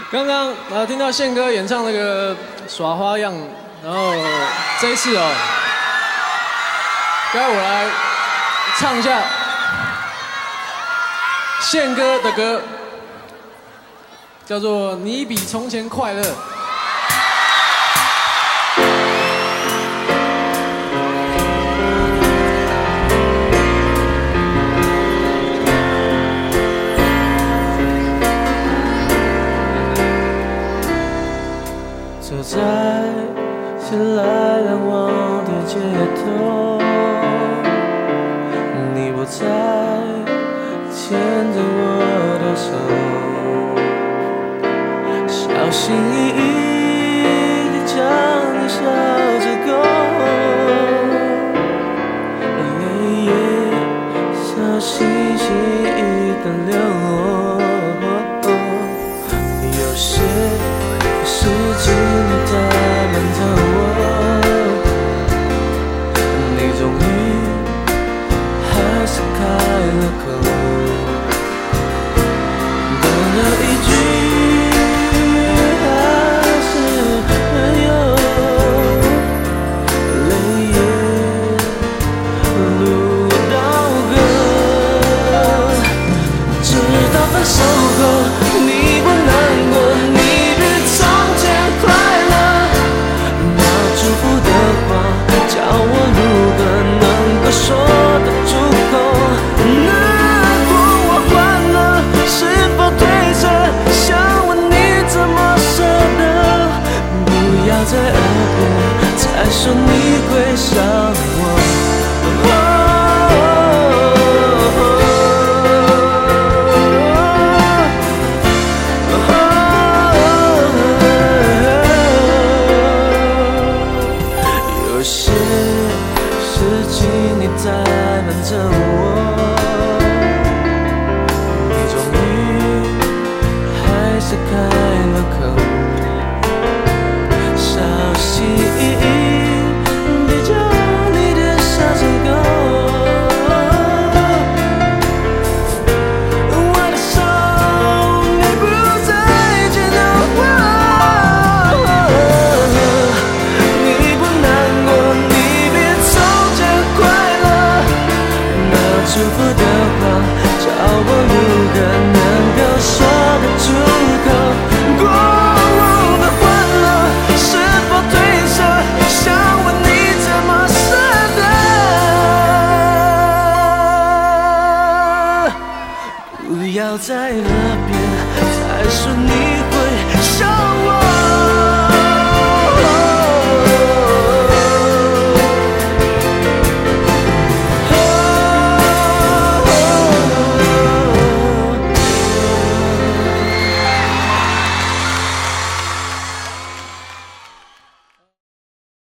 刚刚听到宪哥演唱那个耍花样，然后这一次哦，该我来唱一下宪哥的歌，叫做《你比从前快乐》。 走在熙来攘往的街头，你不在，牵着我的手，小心翼翼地将你笑着勾，泪也小心翼翼地流。有些事情你在瞒着我，你终于还是开了口，多了一句还是朋友，泪也流到歌，直到分手后你不难过，你比从前快乐，那祝福的话叫我如何能够说得出口？如果我换了，是否对着？想问你怎么舍得？不要在耳边再说你会想我。有些事情你在瞒着我，你终于还是开了口，小心翼翼地将你的笑着勾。我的手你不再牵着我，你不难过，你比从前快乐，那祝福的话叫我如何能够说得出口？过往的欢乐是否对着？想问你怎么舍得？不要在耳边再说你会想我。